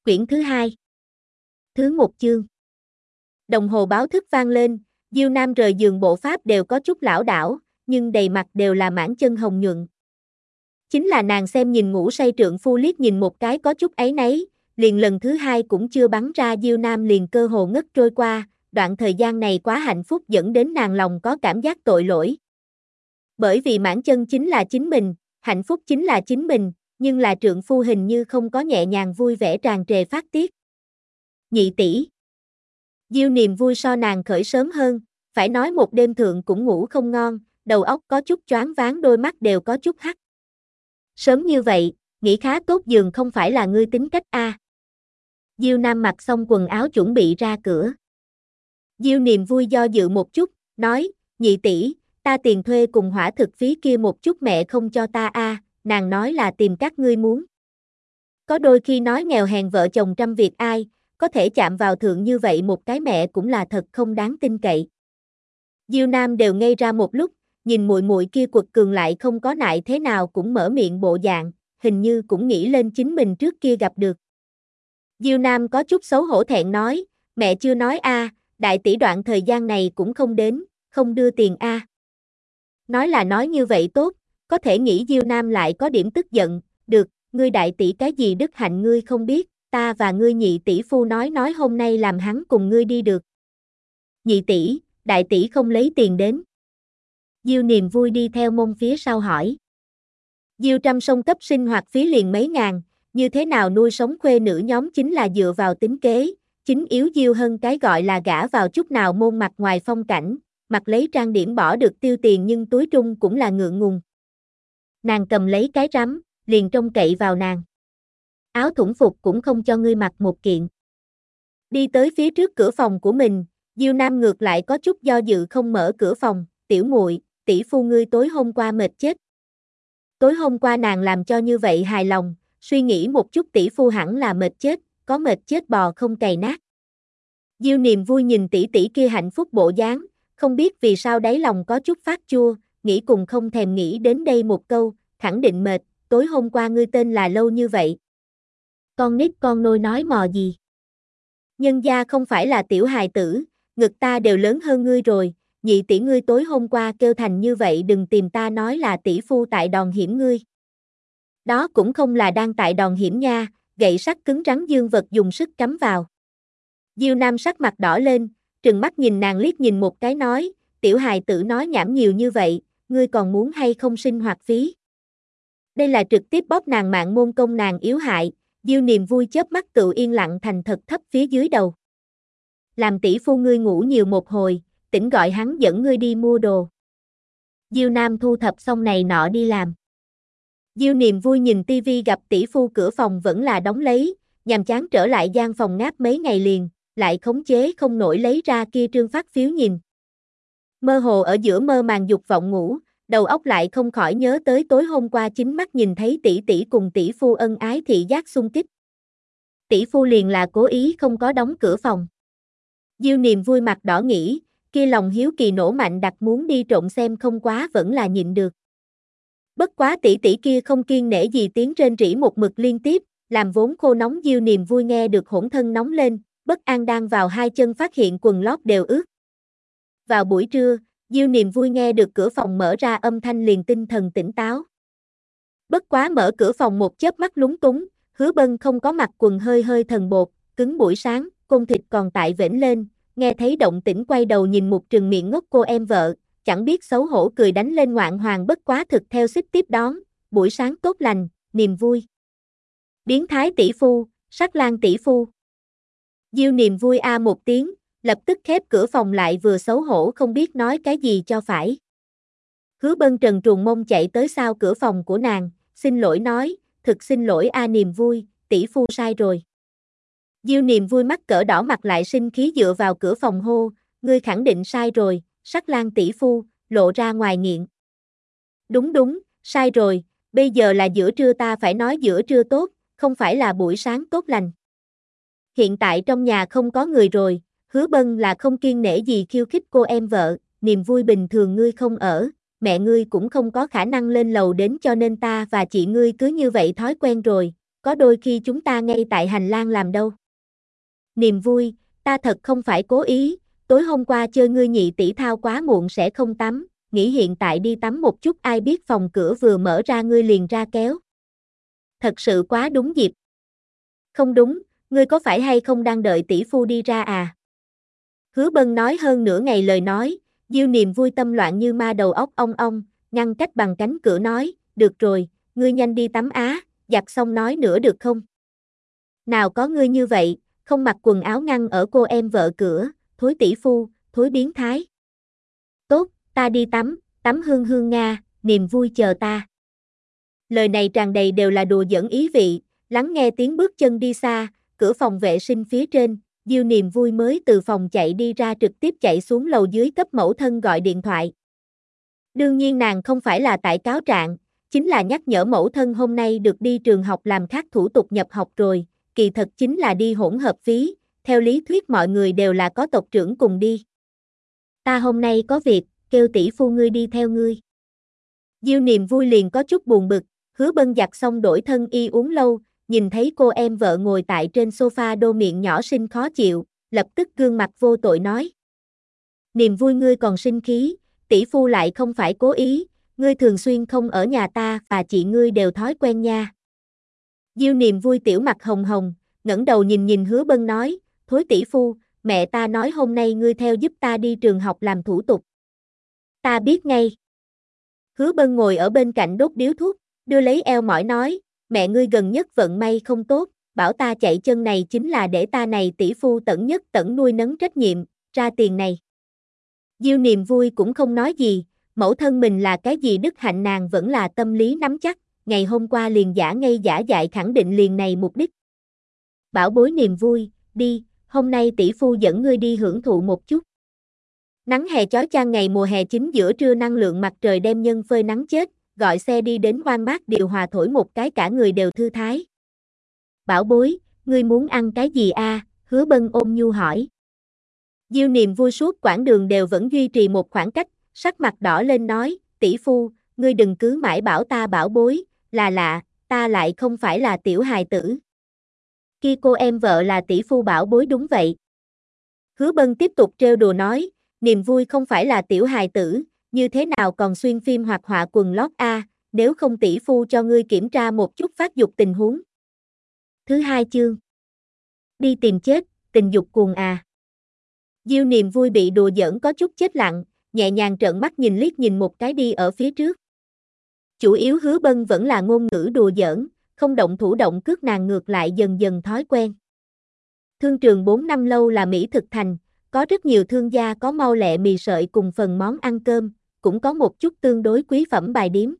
Quyển thứ 2. Thứ 1 chương. Đồng hồ báo thức vang lên, Diêu Nam rời giường bộ pháp đều có chút lảo đảo, nhưng đầy mặt đều là mảng chân hồng nhuận. Chính là nàng xem nhìn ngủ say trượng phu liếc nhìn một cái có chút áy náy, liền lần thứ 2 cũng chưa bắn ra Diêu Nam liền cơ hồ ngất trôi qua, đoạn thời gian này quá hạnh phúc dẫn đến nàng lòng có cảm giác tội lỗi. Bởi vì mãn chân chính là chính mình, hạnh phúc chính là chính mình, nhưng là trượng phu hình như không có nhẹ nhàng vui vẻ tràn trề phát tiết. Nhị tỷ. Diêu niềm vui so nàng khởi sớm hơn, phải nói một đêm thượng cũng ngủ không ngon, đầu óc có chút choáng váng, đôi mắt đều có chút hắt. Sớm như vậy, nghỉ khá tốt giường không phải là ngươi tính cách a. Diêu Nam mặc xong quần áo chuẩn bị ra cửa. Diêu niềm vui do dự một chút, nói, nhị tỷ, ta tiền thuê cùng hỏa thực phí kia một chút mẹ không cho ta a, nàng nói là tìm các ngươi muốn. Có đôi khi nói nghèo hèn vợ chồng trăm việc ai, có thể chạm vào thượng như vậy một cái mẹ cũng là thật không đáng tin cậy. Diêu Nam đều ngây ra một lúc, nhìn muội muội kia quật cường lại không có nại thế nào cũng mở miệng bộ dạng, hình như cũng nghĩ lên chính mình trước kia gặp được. Diêu Nam có chút xấu hổ thẹn nói, mẹ chưa nói a, đại tỷ đoạn thời gian này cũng không đến, không đưa tiền a. Nói là nói như vậy tốt, có thể nghĩ Diêu Nam lại có điểm tức giận, được, ngươi đại tỷ cái gì đức hạnh ngươi không biết, ta và ngươi nhị tỷ phu nói hôm nay làm hắn cùng ngươi đi được. Nhị tỷ, đại tỷ không lấy tiền đến. Diêu niềm vui đi theo môn phía sau hỏi. Diêu Trăm Sông cấp sinh hoạt phí liền mấy ngàn, như thế nào nuôi sống khuê nữ nhóm chính là dựa vào tính kế, chính yếu Diêu hơn cái gọi là gả vào chút nào môn mặt ngoài phong cảnh, mặt lấy trang điểm bỏ được tiêu tiền nhưng túi trung cũng là ngượng ngùng. Nàng cầm lấy cái rắm, liền trông cậy vào nàng. Áo thủng phục cũng không cho ngươi mặc một kiện. Đi tới phía trước cửa phòng của mình, Diêu Nam ngược lại có chút do dự không mở cửa phòng, tiểu muội, tỷ phu ngươi tối hôm qua mệt chết. Tối hôm qua nàng làm cho như vậy hài lòng, suy nghĩ một chút tỷ phu hẳn là mệt chết, có mệt chết bò không cày nát. Diêu niềm vui nhìn tỷ tỷ kia hạnh phúc bộ dáng, không biết vì sao đáy lòng có chút phát chua, nghĩ cùng không thèm nghĩ đến đây một câu, khẳng định mệt, tối hôm qua ngươi tên là lâu như vậy. Con nít con nôi nói mò gì. Nhân gia không phải là tiểu hài tử, ngực ta đều lớn hơn ngươi rồi, nhị tỷ ngươi tối hôm qua kêu thành như vậy đừng tìm ta nói là tỷ phu tại đòn hiểm ngươi. Đó cũng không là đang tại đòn hiểm nha, gậy sắt cứng rắn dương vật dùng sức cắm vào. Diêu Nam sắc mặt đỏ lên, trừng mắt nhìn nàng liếc nhìn một cái nói, tiểu hài tử nói nhảm nhiều như vậy, ngươi còn muốn hay không sinh hoạt phí. Đây là trực tiếp bóp nàng mạng môn công nàng yếu hại, Diêu niềm vui chớp mắt tự yên lặng thành thật thấp phía dưới đầu. Làm tỷ phu ngươi ngủ nhiều một hồi, tỉnh gọi hắn dẫn ngươi đi mua đồ. Diêu Nam thu thập xong này nọ đi làm. Diêu niềm vui nhìn tivi gặp tỷ phu cửa phòng vẫn là đóng lấy, nhàm chán trở lại gian phòng ngáp mấy ngày liền, lại khống chế không nổi lấy ra kia trương phát phiếu nhìn. Mơ hồ ở giữa mơ màng dục vọng ngủ, đầu óc lại không khỏi nhớ tới tối hôm qua chính mắt nhìn thấy tỷ tỷ cùng tỷ phu ân ái thị giác xung kích. Tỷ phu liền là cố ý không có đóng cửa phòng. Diêu niềm vui mặt đỏ nghĩ, kia lòng hiếu kỳ nổ mạnh đặt muốn đi trộm xem không quá vẫn là nhịn được. Bất quá tỷ tỷ kia không kiêng nể gì tiếng rên rỉ một mực liên tiếp, làm vốn khô nóng Diêu niềm vui nghe được hỗn thân nóng lên, bất an đang vào hai chân phát hiện quần lót đều ướt. Vào buổi trưa, Diêu niềm vui nghe được cửa phòng mở ra âm thanh liền tinh thần tỉnh táo. Bất quá mở cửa phòng một chớp mắt lúng túng, Hứa Bân không có mặc quần hơi hơi thần bột, cứng buổi sáng, côn thịt còn tại vểnh lên, nghe thấy động tĩnh quay đầu nhìn một trừng miệng ngốc cô em vợ, chẳng biết xấu hổ cười đánh lên ngoạn hoàng bất quá thực theo xích tiếp đón, buổi sáng tốt lành, niềm vui. Biến thái tỷ phu, sắc lang tỷ phu. Diêu niềm vui a một tiếng, lập tức khép cửa phòng lại vừa xấu hổ không biết nói cái gì cho phải. Hứa Bân trần truồng mông chạy tới sau cửa phòng của nàng, xin lỗi nói, thực xin lỗi a niềm vui, tỷ phu sai rồi. Diêu niềm vui mắt cỡ đỏ mặt lại sinh khí dựa vào cửa phòng hô, ngươi khẳng định sai rồi, sắc lang tỷ phu, lộ ra ngoài nghiện. Đúng, sai rồi, bây giờ là giữa trưa ta phải nói giữa trưa tốt, không phải là buổi sáng tốt lành. Hiện tại trong nhà không có người rồi, Hứa Bân là không kiêng nể gì khiêu khích cô em vợ, niềm vui bình thường ngươi không ở, mẹ ngươi cũng không có khả năng lên lầu đến cho nên ta và chị ngươi cứ như vậy thói quen rồi, có đôi khi chúng ta ngay tại hành lang làm đâu. Niềm vui, ta thật không phải cố ý, tối hôm qua chơi ngươi nhị tỷ thao quá muộn sẽ không tắm, nghĩ hiện tại đi tắm một chút ai biết phòng cửa vừa mở ra ngươi liền ra kéo. Thật sự quá đúng dịp. Không đúng, ngươi có phải hay không đang đợi tỷ phu đi ra à? Hứa Bân nói hơn nửa ngày lời nói, Diêu Niềm vui tâm loạn như ma đầu óc ong ong, ngăn cách bằng cánh cửa nói, được rồi, ngươi nhanh đi tắm á, giặt xong nói nữa được không? Nào có ngươi như vậy, không mặc quần áo ngăn ở cô em vợ cửa, thối tỷ phu, thối biến thái. Tốt, ta đi tắm, tắm hương hương Nga, Niềm vui chờ ta. Lời này tràn đầy đều là đùa giỡn ý vị, lắng nghe tiếng bước chân đi xa, cửa phòng vệ sinh phía trên, Diêu Niềm vui mới từ phòng chạy đi ra trực tiếp chạy xuống lầu dưới cấp mẫu thân gọi điện thoại. Đương nhiên nàng không phải là tại cáo trạng, chính là nhắc nhở mẫu thân hôm nay được đi trường học làm khác thủ tục nhập học rồi, kỳ thật chính là đi hỗn hợp phí, theo lý thuyết mọi người đều là có tộc trưởng cùng đi. Ta hôm nay có việc, kêu tỷ phu ngươi đi theo ngươi. Diêu Niềm vui liền có chút buồn bực, Hứa Bân giặt xong đổi thân y uống lâu, nhìn thấy cô em vợ ngồi tại trên sofa đô miệng nhỏ xinh khó chịu, lập tức gương mặt vô tội nói. Niềm vui ngươi còn sinh khí, tỷ phu lại không phải cố ý, ngươi thường xuyên không ở nhà ta và chị ngươi đều thói quen nha. Diêu Niềm vui tiểu mặt hồng hồng, ngẩng đầu nhìn Hứa Bân nói, thối tỷ phu, mẹ ta nói hôm nay ngươi theo giúp ta đi trường học làm thủ tục. Ta biết ngay. Hứa Bân ngồi ở bên cạnh đốt điếu thuốc, đưa lấy eo mỏi nói, mẹ ngươi gần nhất vận may không tốt, bảo ta chạy chân này chính là để ta này tỷ phu tận nhất tận nuôi nấng trách nhiệm, ra tiền này. Diêu Niềm vui cũng không nói gì, mẫu thân mình là cái gì đức hạnh nàng vẫn là tâm lý nắm chắc, ngày hôm qua liền giả ngây giả dại khẳng định liền này mục đích. Bảo bối Niềm vui, đi, hôm nay tỷ phu dẫn ngươi đi hưởng thụ một chút. Nắng hè chói chang ngày mùa hè chính giữa trưa năng lượng mặt trời đem nhân phơi nắng chết, gọi xe đi đến hoang mát điều hòa thổi một cái cả người đều thư thái. Bảo bối, ngươi muốn ăn cái gì a? Hứa Bân ôm nhu hỏi. Diêu Niềm vui suốt quãng đường đều vẫn duy trì một khoảng cách, sắc mặt đỏ lên nói, tỷ phu, ngươi đừng cứ mãi bảo ta bảo bối, là lạ, ta lại không phải là tiểu hài tử. Kia cô em vợ là tỷ phu bảo bối đúng vậy. Hứa Bân tiếp tục trêu đùa nói, Niềm vui không phải là tiểu hài tử, như thế nào còn xuyên phim hoặc họa quần lót a, nếu không tỷ phu cho ngươi kiểm tra một chút phát dục tình huống. Thứ hai chương. Đi tìm chết, tình dục cuồng à. Diêu Niềm vui bị đùa giỡn có chút chết lặng, nhẹ nhàng trợn mắt nhìn liếc nhìn một cái đi ở phía trước. Chủ yếu Hứa Bân vẫn là ngôn ngữ đùa giỡn, không động thủ động cước nàng ngược lại dần dần thói quen. Thương trường 4 năm lâu là Mỹ thực thành, có rất nhiều thương gia có mau lẹ mì sợi cùng phần món ăn cơm, cũng có một chút tương đối quý phẩm bài điếm.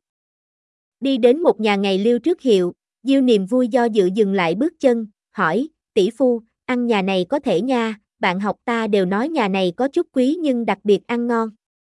Đi đến một nhà ngày liêu trước hiệu, Diêu Niềm vui do dự dừng lại bước chân, hỏi, tỷ phu, ăn nhà này có thể nha, bạn học ta đều nói nhà này có chút quý nhưng đặc biệt ăn ngon.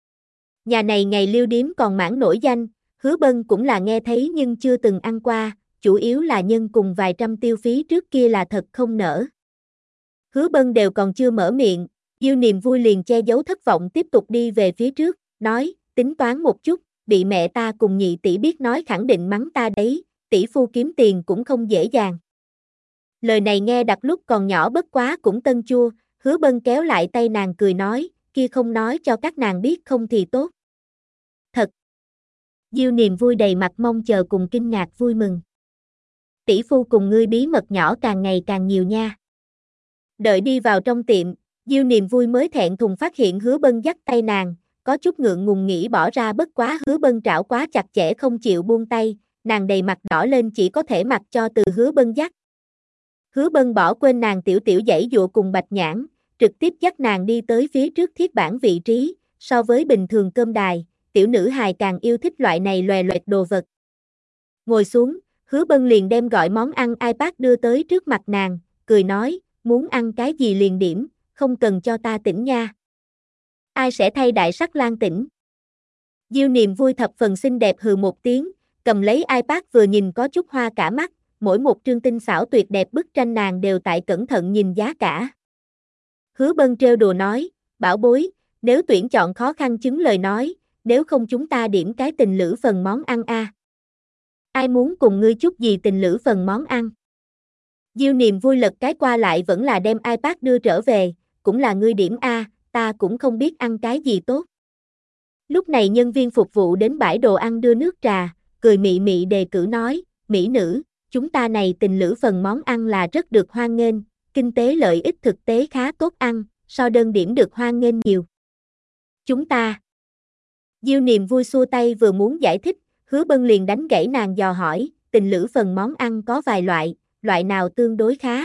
Nhà này ngày liêu điếm còn mãn nổi danh, Hứa Bân cũng là nghe thấy nhưng chưa từng ăn qua, chủ yếu là nhân cùng vài trăm tiêu phí trước kia là thật không nỡ. Hứa Bân đều còn chưa mở miệng, Diêu Niềm vui liền che giấu thất vọng tiếp tục đi về phía trước, nói, tính toán một chút, bị mẹ ta cùng nhị tỷ biết nói khẳng định mắng ta đấy, tỷ phu kiếm tiền cũng không dễ dàng. Lời này nghe đặt lúc còn nhỏ bất quá cũng tân chua, Hứa Bân kéo lại tay nàng cười nói, kia không nói cho các nàng biết không thì tốt. Thật. Diêu Niềm vui đầy mặt mong chờ cùng kinh ngạc vui mừng. Tỷ phu cùng ngươi bí mật nhỏ càng ngày càng nhiều nha. Đợi đi vào trong tiệm, Diêu Niềm vui mới thẹn thùng phát hiện Hứa Bân dắt tay nàng, có chút ngượng ngùng nghĩ bỏ ra bất quá Hứa Bân trảo quá chặt chẽ không chịu buông tay, nàng đầy mặt đỏ lên chỉ có thể mặc cho từ Hứa Bân dắt. Hứa Bân bỏ quên nàng tiểu tiểu giãy dụa cùng Bạch Nhãn, trực tiếp dắt nàng đi tới phía trước thiết bản vị trí, so với bình thường cơm đài, tiểu nữ hài càng yêu thích loại này loè loẹt đồ vật. Ngồi xuống, Hứa Bân liền đem gọi món ăn iPad đưa tới trước mặt nàng, cười nói, muốn ăn cái gì liền điểm, không cần cho ta tỉnh nha. Ai sẽ thay đại sắc lang tỉnh? Diêu Niềm vui thập phần xinh đẹp hừ một tiếng, cầm lấy iPad vừa nhìn có chút hoa cả mắt, mỗi một trương tinh xảo tuyệt đẹp bức tranh nàng đều tại cẩn thận nhìn giá cả. Hứa Bân trêu đùa nói, bảo bối, nếu tuyển chọn khó khăn chứng lời nói, nếu không chúng ta điểm cái tình lữ phần món ăn a. Ai muốn cùng ngươi chút gì tình lữ phần món ăn? Diêu Niềm vui lật cái qua lại vẫn là đem iPad đưa trở về, cũng là ngươi điểm A, ta cũng không biết ăn cái gì tốt. Lúc này nhân viên phục vụ đến bãi đồ ăn đưa nước trà, cười mị mị đề cử nói, mỹ nữ, chúng ta này tình lữ phần món ăn là rất được hoan nghênh, kinh tế lợi ích thực tế khá tốt ăn, so đơn điểm được hoan nghênh nhiều. Chúng ta. Diêu Niềm vui xua tay vừa muốn giải thích, Hứa Bân liền đánh gãy nàng dò hỏi, tình lữ phần món ăn có vài loại, loại nào tương đối khá?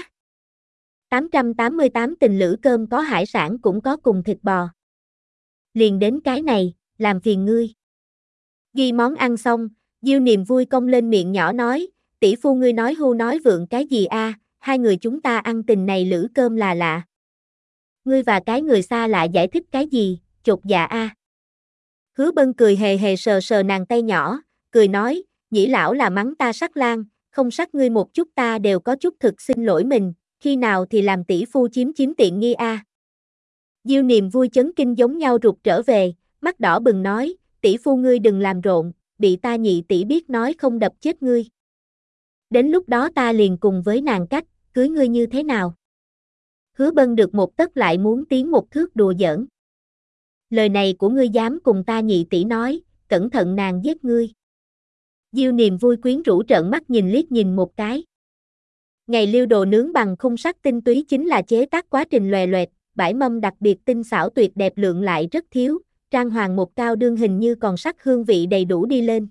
888 tình lữ cơm có hải sản cũng có cùng thịt bò. Liền đến cái này, làm phiền ngươi. Ghi món ăn xong, Diêu Niềm vui cong lên miệng nhỏ nói, tỷ phu ngươi nói hưu nói vượng cái gì a? Hai người chúng ta ăn tình này lữ cơm là lạ. Ngươi và cái người xa lạ giải thích cái gì, chột dạ a. Hứa Bân cười hề hề sờ sờ nàng tay nhỏ, cười nói, nhĩ lão là mắng ta sắc lang, không sắc ngươi một chút ta đều có chút thực xin lỗi mình, khi nào thì làm tỷ phu chiếm tiện nghi a. Diêu Niềm vui chấn kinh giống nhau rụt trở về, mắt đỏ bừng nói, tỷ phu ngươi đừng làm rộn, bị ta nhị tỷ biết nói không đập chết ngươi. Đến lúc đó ta liền cùng với nàng cách, cưới ngươi như thế nào? Hứa Bân được một tấc lại muốn tiến một thước đùa giỡn. Lời này của ngươi dám cùng ta nhị tỷ nói, cẩn thận nàng giết ngươi. Diêu Niềm vui quyến rũ trợn mắt nhìn liếc nhìn một cái. Ngày liêu đồ nướng bằng khung sắt tinh túy chính là chế tác quá trình lòe loẹt, bãi mâm đặc biệt tinh xảo tuyệt đẹp lượng lại rất thiếu, trang hoàng một cao đương hình như còn sắc hương vị đầy đủ đi lên.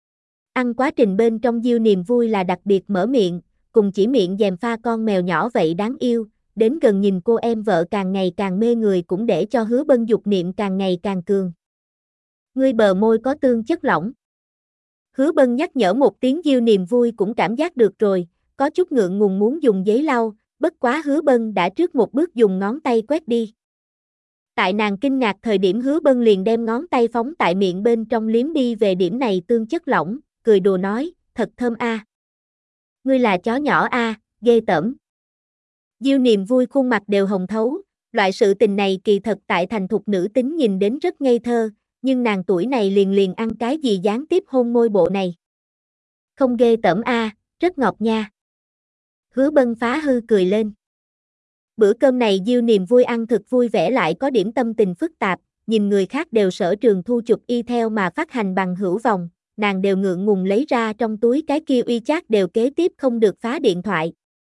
Ăn quá trình bên trong Diêu Niềm vui là đặc biệt mở miệng, cùng chỉ miệng dèm pha con mèo nhỏ vậy đáng yêu, đến gần nhìn cô em vợ càng ngày càng mê người cũng để cho Hứa Bân dục niệm càng ngày càng cường. Ngươi bờ môi có tương chất lỏng. Hứa Bân nhắc nhở một tiếng Diêu Niềm vui cũng cảm giác được rồi, có chút ngượng ngùng muốn dùng giấy lau, bất quá Hứa Bân đã trước một bước dùng ngón tay quét đi. Tại nàng kinh ngạc thời điểm Hứa Bân liền đem ngón tay phóng tại miệng bên trong liếm đi về điểm này tương chất lỏng, cười đùa nói, thật thơm a. Ngươi là chó nhỏ a, ghê tởm. Diêu Niềm vui khuôn mặt đều hồng thấu, loại sự tình này kỳ thật tại thành thục nữ tính nhìn đến rất ngây thơ, nhưng nàng tuổi này liền ăn cái gì gián tiếp hôn môi bộ này. Không ghê tởm a, rất ngọt nha. Hứa Bân phá hư cười lên. Bữa cơm này Diêu Niềm vui ăn thực vui vẻ lại có điểm tâm tình phức tạp, nhìn người khác đều sở trường thu chụp y theo mà phát hành bằng hữu vòng, nàng đều ngượng ngùng lấy ra trong túi cái kia WeChat đều kế tiếp không được phá điện thoại.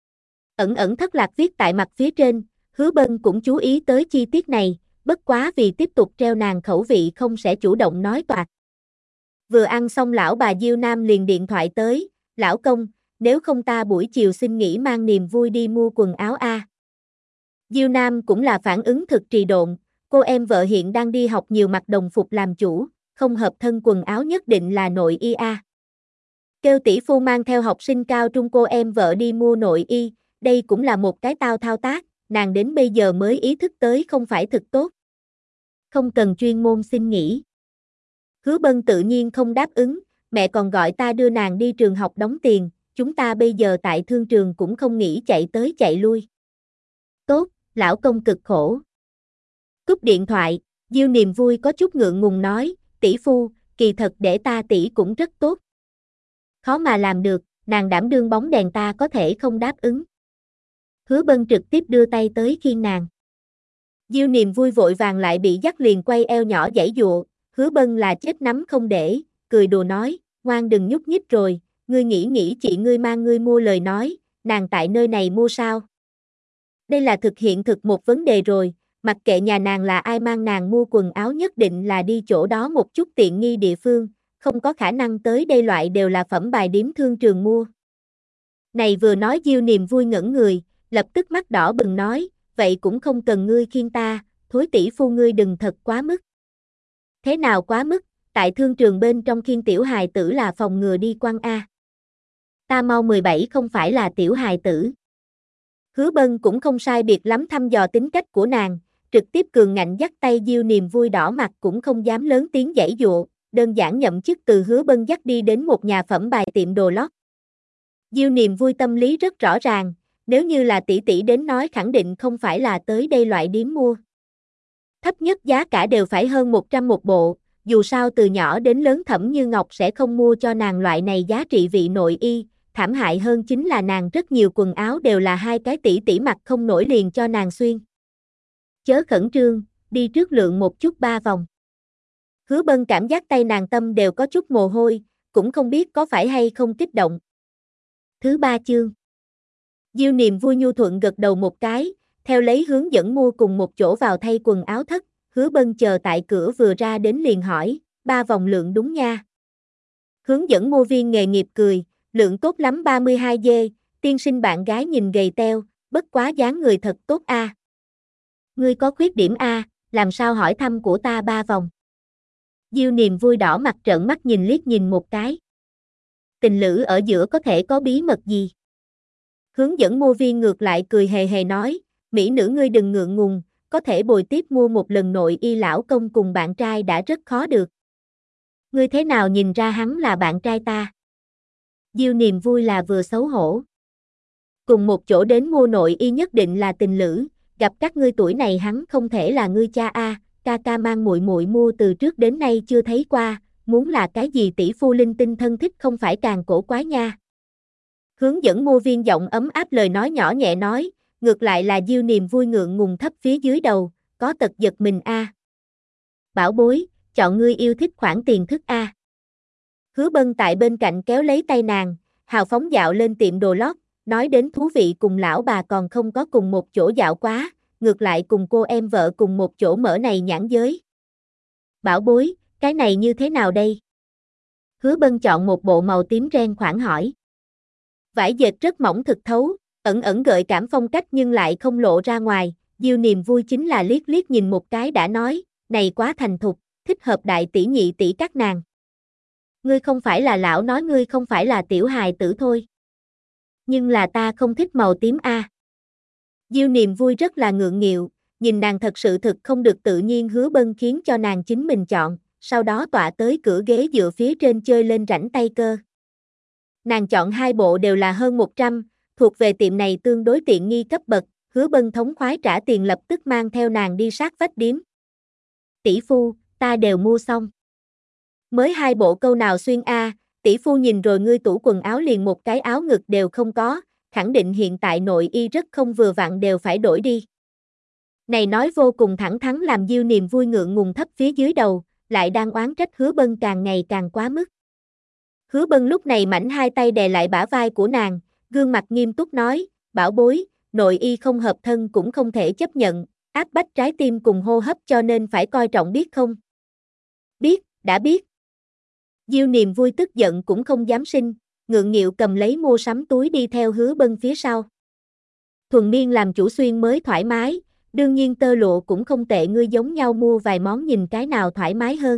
Ẩn ẩn thất lạc viết tại mặt phía trên, Hứa Bân cũng chú ý tới chi tiết này, bất quá vì tiếp tục treo nàng khẩu vị không sẽ chủ động nói toạc. Vừa ăn xong lão bà Diêu Nam liền điện thoại tới, lão công, nếu không ta buổi chiều xin nghỉ mang Niềm vui đi mua quần áo a. Diêu Nam cũng là phản ứng thực trì độn, cô em vợ hiện đang đi học nhiều mặc đồng phục làm chủ, không hợp thân quần áo nhất định là nội y a. Kêu tỷ phu mang theo học sinh cao trung cô em vợ đi mua nội y, đây cũng là một cái thao tác, nàng đến bây giờ mới ý thức tới không phải thực tốt. Không cần chuyên môn xin nghỉ. Hứa Bân tự nhiên không đáp ứng, mẹ còn gọi ta đưa nàng đi trường học đóng tiền, chúng ta bây giờ tại thương trường cũng không nghĩ chạy tới chạy lui. Tốt, lão công cực khổ. Cúp điện thoại, Diêu Niềm vui có chút ngượng ngùng nói, tỷ phu, kỳ thật để ta tỷ cũng rất tốt. Khó mà làm được, nàng đảm đương bóng đèn ta có thể không đáp ứng. Hứa Bân trực tiếp đưa tay tới khiêng nàng. Diêu Niềm vui vội vàng lại bị dắt liền quay eo nhỏ giãy giụa, Hứa Bân là chết nắm không để, cười đùa nói, ngoan đừng nhúc nhích rồi, ngươi nghĩ chị ngươi mang ngươi mua lời nói, nàng tại nơi này mua sao? Đây là thực hiện thực một vấn đề rồi, mặc kệ nhà nàng là ai mang nàng mua quần áo nhất định là đi chỗ đó một chút tiện nghi địa phương, không có khả năng tới đây loại đều là phẩm bài điếm thương trường mua. Này vừa nói Diêu Niềm vui ngẩn người, lập tức mắt đỏ bừng nói, vậy cũng không cần ngươi khiêng ta, thối tỷ phu ngươi đừng thật quá mức. Thế nào quá mức, tại thương trường bên trong khiêng tiểu hài tử là phòng ngừa đi quăng a. Ta mau 17 không phải là tiểu hài tử. Hứa Bân cũng không sai biệt lắm thăm dò tính cách của nàng, trực tiếp cường ngạnh dắt tay Diêu Niềm vui đỏ mặt cũng không dám lớn tiếng giãy giụa, đơn giản nhậm chức từ Hứa Bân dắt đi đến một nhà phẩm bài tiệm đồ lót. Diêu Niềm vui tâm lý rất rõ ràng, nếu như là tỷ tỷ đến nói khẳng định không phải là tới đây loại điếm mua. Thấp nhất giá cả đều phải hơn 100 một bộ, dù sao từ nhỏ đến lớn Thẩm Như Ngọc sẽ không mua cho nàng loại này giá trị vị nội y, thảm hại hơn chính là nàng rất nhiều quần áo đều là hai cái tỷ tỷ mặc không nổi liền cho nàng xuyên. Chớ khẩn trương, đi trước lượn một chút 3 vòng. Hứa Bân cảm giác tay nàng tâm đều có chút mồ hôi, cũng không biết có phải hay không kích động. Thứ 3 chương. Diêu Niệm vui nhu thuận gật đầu một cái, theo lấy hướng dẫn mua cùng một chỗ vào thay quần áo thất, Hứa Bân chờ tại cửa vừa ra đến liền hỏi, 3 vòng lượng đúng nha. Hướng dẫn mua viên nghề nghiệp cười, lượng tốt lắm 32 dê, tiên sinh bạn gái nhìn gầy teo, bất quá dáng người thật tốt a. Ngươi có khuyết điểm a, làm sao hỏi thăm của ta 3 vòng. Diêu Niệm vui đỏ mặt trợn mắt nhìn liếc nhìn một cái. Tình lữ ở giữa có thể có bí mật gì? Hướng dẫn mua viên ngược lại cười hề hề nói, mỹ nữ ngươi đừng ngượng ngùng, có thể bồi tiếp mua một lần nội y lão công cùng bạn trai đã rất khó được. Ngươi thế nào nhìn ra hắn là bạn trai ta? Diêu Niệm vui là vừa xấu hổ. Cùng một chỗ đến mua nội y nhất định là tình lữ, gặp các ngươi tuổi này hắn không thể là ngươi cha a, ca ca mang muội muội mua từ trước đến nay chưa thấy qua, muốn là cái gì tỷ phu linh tinh thân thích không phải càng cổ quái nha. Hướng dẫn mua viên giọng ấm áp lời nói nhỏ nhẹ nói, ngược lại là Diêu Niệm vui ngượng ngùng thấp phía dưới đầu, có tật giật mình a. Bảo bối, chọn ngươi yêu thích khoản tiền thức a. Hứa Bân tại bên cạnh kéo lấy tay nàng, hào phóng dạo lên tiệm đồ lót, nói đến thú vị cùng lão bà còn không có cùng một chỗ dạo quá, ngược lại cùng cô em vợ cùng một chỗ mở này nhãn giới. Bảo bối, cái này như thế nào đây? Hứa Bân chọn một bộ màu tím ren khoản hỏi. Vải dệt rất mỏng thực thấu, ẩn ẩn gợi cảm phong cách nhưng lại không lộ ra ngoài, Diêu Niệm vui chính là liếc liếc nhìn một cái đã nói, này quá thành thục, thích hợp đại tỷ nhị tỷ các nàng. Ngươi không phải là lão nói ngươi không phải là tiểu hài tử thôi. Nhưng là ta không thích màu tím a. Diêu Niệm vui rất là ngượng nghịu, nhìn nàng thật sự thực không được tự nhiên. Hứa Bân khiến cho nàng chính mình chọn, sau đó tọa tới cửa ghế dựa phía trên chơi lên rảnh tay cơ. Nàng chọn 2 bộ đều là hơn 100, thuộc về tiệm này tương đối tiện nghi cấp bậc, Hứa Bân thống khoái trả tiền lập tức mang theo nàng đi sát vách điếm. Tỷ phu, ta đều mua xong. Mới 2 bộ câu nào xuyên a, tỷ phu nhìn rồi ngươi tủ quần áo liền một cái áo ngực đều không có, khẳng định hiện tại nội y rất không vừa vặn đều phải đổi đi. Này nói vô cùng thẳng thắn làm Diêu Niệm vui ngượng ngùng thấp phía dưới đầu, lại đang oán trách Hứa Bân càng ngày càng quá mức. Hứa Bân lúc này mảnh hai tay đè lại bả vai của nàng, gương mặt nghiêm túc nói, bảo bối, nội y không hợp thân cũng không thể chấp nhận, áp bách trái tim cùng hô hấp cho nên phải coi trọng biết không? Biết, đã biết. Diêu Niệm vui tức giận cũng không dám sinh, ngượng nghịu cầm lấy mua sắm túi đi theo Hứa Bân phía sau. Thuần miên làm chủ xuyên mới thoải mái, đương nhiên tơ lụa cũng không tệ, ngươi giống nhau mua vài món nhìn cái nào thoải mái hơn.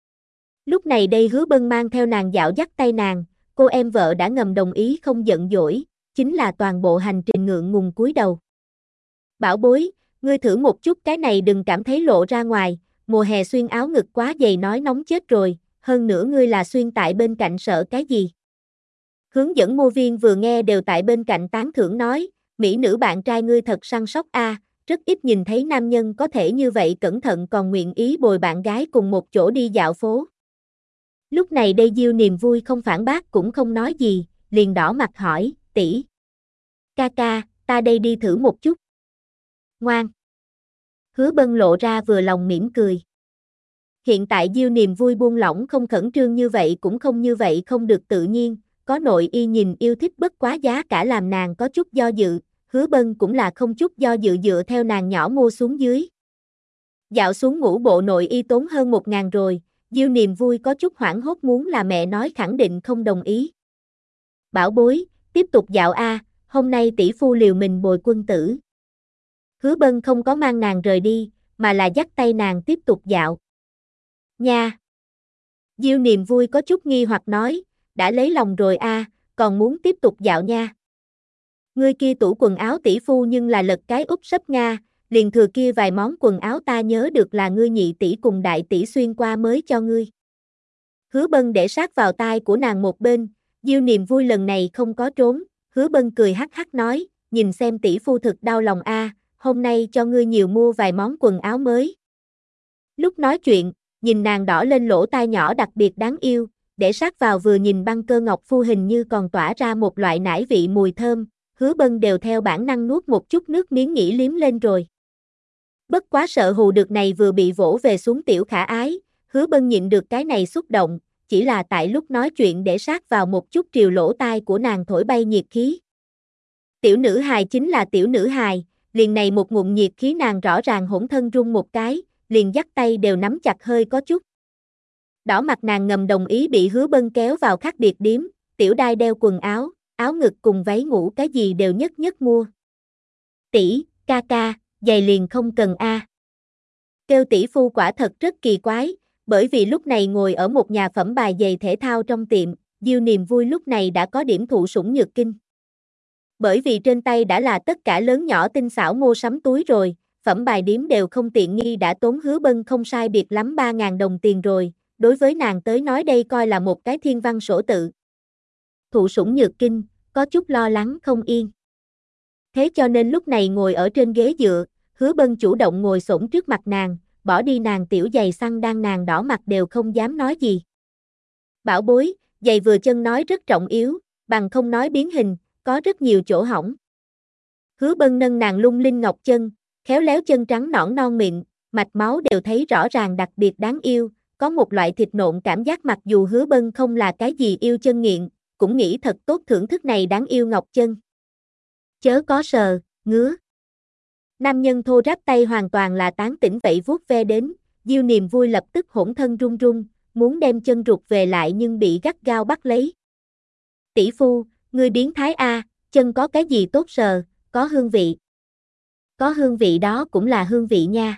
Lúc này đây Hứa Bân mang theo nàng dạo dắt tay nàng, cô em vợ đã ngầm đồng ý không giận dỗi, chính là toàn bộ hành trình ngượng ngùng cúi đầu. Bảo bối, ngươi thử một chút cái này đừng cảm thấy lộ ra ngoài, mùa hè xuyên áo ngực quá dày nói nóng chết rồi, hơn nữa ngươi là xuyên tại bên cạnh sợ cái gì. Hướng dẫn mua viên vừa nghe đều tại bên cạnh tán thưởng nói, mỹ nữ bạn trai ngươi thật săn sóc a, rất ít nhìn thấy nam nhân có thể như vậy cẩn thận còn nguyện ý bồi bạn gái cùng một chỗ đi dạo phố. Lúc này đây Diêu Niệm vui không phản bác cũng không nói gì, liền đỏ mặt hỏi, tỷ. Ca ca, ta đây đi thử một chút. Ngoan. Hứa Bân lộ ra vừa lòng mỉm cười. Hiện tại Diêu Niệm vui buông lỏng không khẩn trương như vậy cũng không như vậy không được tự nhiên, có nội y nhìn yêu thích bất quá giá cả làm nàng có chút do dự, Hứa Bân cũng là không chút do dự dựa theo nàng nhỏ mua xuống dưới. Dạo xuống ngũ bộ nội y tốn hơn 1.000 rồi, Diêu Niệm vui có chút hoảng hốt muốn là mẹ nói khẳng định không đồng ý. Bảo bối, tiếp tục dạo a, hôm nay tỷ phu liều mình bồi quân tử. Hứa Bân không có mang nàng rời đi, mà là dắt tay nàng tiếp tục dạo. Nha! Diêu Niệm vui có chút nghi hoặc nói, đã lấy lòng rồi a, còn muốn tiếp tục dạo nha. Ngươi kia tủ quần áo tỷ phu nhưng là lật cái úp sấp Nga, liền thừa kia vài món quần áo ta nhớ được là ngươi nhị tỷ cùng đại tỷ xuyên qua mới cho ngươi. Hứa Bân để sát vào tai của nàng một bên, Diêu Niệm vui lần này không có trốn, Hứa Bân cười hắc hắc nói, nhìn xem tỷ phu thực đau lòng a, hôm nay cho ngươi nhiều mua vài món quần áo mới. Lúc nói chuyện, nhìn nàng đỏ lên lỗ tai nhỏ đặc biệt đáng yêu, để sát vào vừa nhìn băng cơ ngọc phu hình như còn tỏa ra một loại nải vị mùi thơm, Hứa Bân đều theo bản năng nuốt một chút nước miếng nghĩ liếm lên rồi. Bất quá sợ hù được này vừa bị vỗ về xuống tiểu khả ái, Hứa Bân nhịn được cái này xúc động, chỉ là tại lúc nói chuyện để sát vào một chút triều lỗ tai của nàng thổi bay nhiệt khí. Tiểu nữ hài chính là tiểu nữ hài, liền này một ngụm nhiệt khí nàng rõ ràng hỗn thân run một cái, liền dắt tay đều nắm chặt hơi có chút. Đỏ mặt nàng ngầm đồng ý bị Hứa Bân kéo vào khác biệt điếm, tiểu đai đeo quần áo, áo ngực cùng váy ngủ cái gì đều nhất nhất mua. Tỷ, ca ca, giày liền không cần a. Kêu tỷ phu quả thật rất kỳ quái, bởi vì lúc này ngồi ở một nhà phẩm bài giày thể thao trong tiệm, Diêu Niềm Vui lúc này đã có điểm thụ sủng nhược kinh. Bởi vì trên tay đã là tất cả lớn nhỏ tinh xảo mua sắm túi rồi, phẩm bài điếm đều không tiện nghi đã tốn Hứa Bân không sai biệt lắm 3.000 đồng tiền rồi, đối với nàng tới nói đây coi là một cái thiên văn sổ tự. Thụ sủng nhược kinh, có chút lo lắng không yên. Thế cho nên lúc này ngồi ở trên ghế dựa, Hứa Bân chủ động ngồi xổm trước mặt nàng, bỏ đi nàng tiểu giày xăng đang nàng đỏ mặt đều không dám nói gì. Bảo bối, giày vừa chân nói rất trọng yếu, bằng không nói biến hình, có rất nhiều chỗ hỏng. Hứa Bân nâng nàng lung linh ngọc chân, khéo léo chân trắng nõn non mịn, mạch máu đều thấy rõ ràng đặc biệt đáng yêu, có một loại thịt nộn cảm giác mặc dù Hứa Bân không là cái gì yêu chân nghiện, cũng nghĩ thật tốt thưởng thức này đáng yêu ngọc chân. Chớ có sờ, ngứa. Nam nhân thô ráp tay hoàn toàn là tán tỉnh vậy vuốt ve đến, Diêu Niềm Vui lập tức hỗn thân run run, muốn đem chân rụt về lại nhưng bị gắt gao bắt lấy. Tỷ phu, ngươi biến thái a, chân có cái gì tốt sờ, có hương vị. Có hương vị đó cũng là hương vị nha.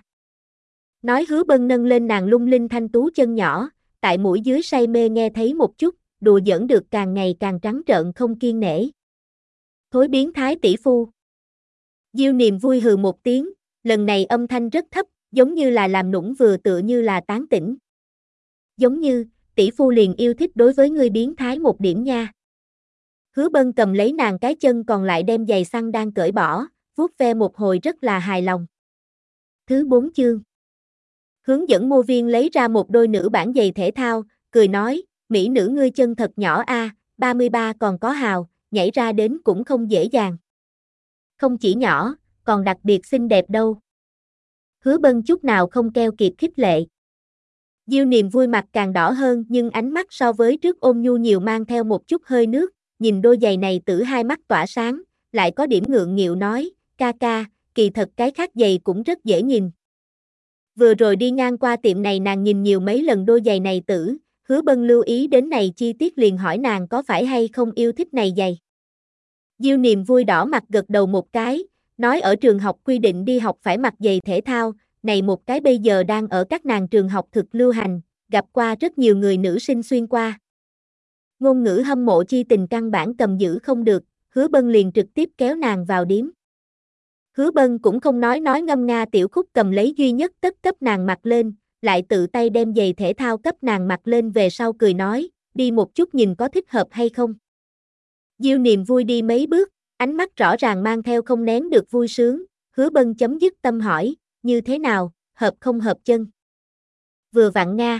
Nói Hứa Bân nâng lên nàng lung linh thanh tú chân nhỏ, tại mũi dưới say mê nghe thấy một chút, đùa giỡn được càng ngày càng trắng trợn không kiên nể. Thối biến thái tỷ phu. Diêu Niềm Vui hừ một tiếng, lần này âm thanh rất thấp, giống như là làm nũng vừa tựa như là tán tỉnh. Giống như, tỷ phu liền yêu thích đối với ngươi biến thái một điểm nha. Hứa Bân cầm lấy nàng cái chân còn lại đem giày xăng đang cởi bỏ, vuốt ve một hồi rất là hài lòng. Thứ 4 chương. Hướng dẫn mua viên lấy ra một đôi nữ bản giày thể thao, cười nói, mỹ nữ ngươi chân thật nhỏ a, 33 còn có hào, nhảy ra đến cũng không dễ dàng. Không chỉ nhỏ, còn đặc biệt xinh đẹp đâu. Hứa Bân chút nào không keo kiệt khích lệ. Diêu Niềm Vui mặt càng đỏ hơn nhưng ánh mắt so với trước ôn nhu nhiều mang theo một chút hơi nước, nhìn đôi giày này tử hai mắt tỏa sáng, lại có điểm ngượng nghịu nói, ca ca, kỳ thật cái khác giày cũng rất dễ nhìn. Vừa rồi đi ngang qua tiệm này nàng nhìn nhiều mấy lần đôi giày này tử, Hứa Bân lưu ý đến này chi tiết liền hỏi nàng có phải hay không yêu thích này giày. Diêu Niềm Vui đỏ mặt gật đầu một cái, nói ở trường học quy định đi học phải mặc giày thể thao, này một cái bây giờ đang ở các nàng trường học thực lưu hành, gặp qua rất nhiều người nữ sinh xuyên qua. Ngôn ngữ hâm mộ chi tình căn bản cầm giữ không được, Hứa Bân liền trực tiếp kéo nàng vào điếm. Hứa Bân cũng không nói ngâm nga tiểu khúc cầm lấy duy nhất tất cấp nàng mặc lên, lại tự tay đem giày thể thao cấp nàng mặc lên về sau cười nói, đi một chút nhìn có thích hợp hay không. Diêu Niềm Vui đi mấy bước, ánh mắt rõ ràng mang theo không nén được vui sướng, Hứa Bân chấm dứt tâm hỏi, như thế nào, hợp không hợp chân. Vừa vặn nga.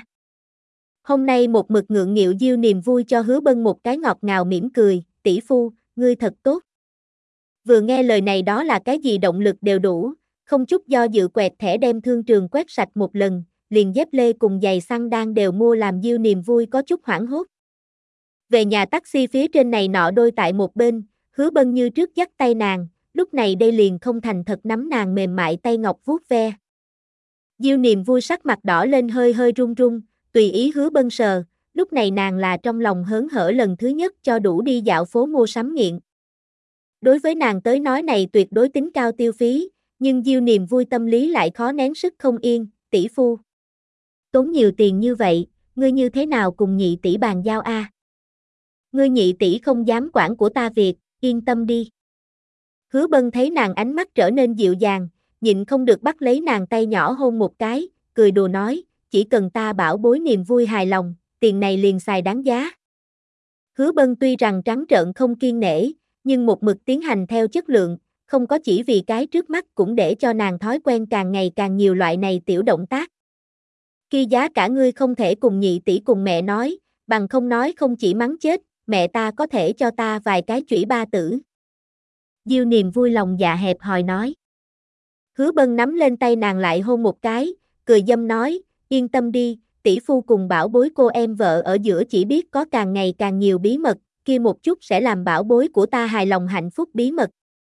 Hôm nay một mực ngượng nghịu Diêu Niềm Vui cho Hứa Bân một cái ngọt ngào mỉm cười, tỷ phu, ngươi thật tốt. Vừa nghe lời này đó là cái gì động lực đều đủ, không chút do dự quẹt thẻ đem thương trường quét sạch một lần, liền dép lê cùng giày xăng đan đều mua làm Diêu Niềm Vui có chút hoảng hốt. Về nhà taxi phía trên này nọ đôi tại một bên, Hứa Bân như trước dắt tay nàng, lúc này đây liền không thành thật nắm nàng mềm mại tay ngọc vuốt ve. Diêu Niềm Vui sắc mặt đỏ lên hơi hơi run run, tùy ý Hứa Bân sờ, lúc này nàng là trong lòng hớn hở lần thứ nhất cho đủ đi dạo phố mua sắm nghiện. Đối với nàng tới nói này tuyệt đối tính cao tiêu phí, nhưng Diêu Niềm Vui tâm lý lại khó nén sức không yên, tỷ phu. Tốn nhiều tiền như vậy, ngươi như thế nào cùng nhị tỷ bàn giao a? Ngươi nhị tỷ không dám quản của ta việc, yên tâm đi. Hứa Bân thấy nàng ánh mắt trở nên dịu dàng, nhịn không được bắt lấy nàng tay nhỏ hôn một cái, cười đùa nói, chỉ cần ta bảo bối Niềm Vui hài lòng, tiền này liền xài đáng giá. Hứa Bân tuy rằng trắng trợn không kiên nể, nhưng một mực tiến hành theo chất lượng, không có chỉ vì cái trước mắt cũng để cho nàng thói quen càng ngày càng nhiều loại này tiểu động tác. Khi giá cả ngươi không thể cùng nhị tỷ cùng mẹ nói, bằng không nói không chỉ mắng chết, mẹ ta có thể cho ta vài cái chủy ba tử. Diêu Niềm vui lòng dạ hẹp hòi nói. Hứa Bân nắm lên tay nàng lại hôn một cái, cười dâm nói, yên tâm đi, tỷ phu cùng bảo bối cô em vợ ở giữa chỉ biết có càng ngày càng nhiều bí mật, kia một chút sẽ làm bảo bối của ta hài lòng hạnh phúc bí mật.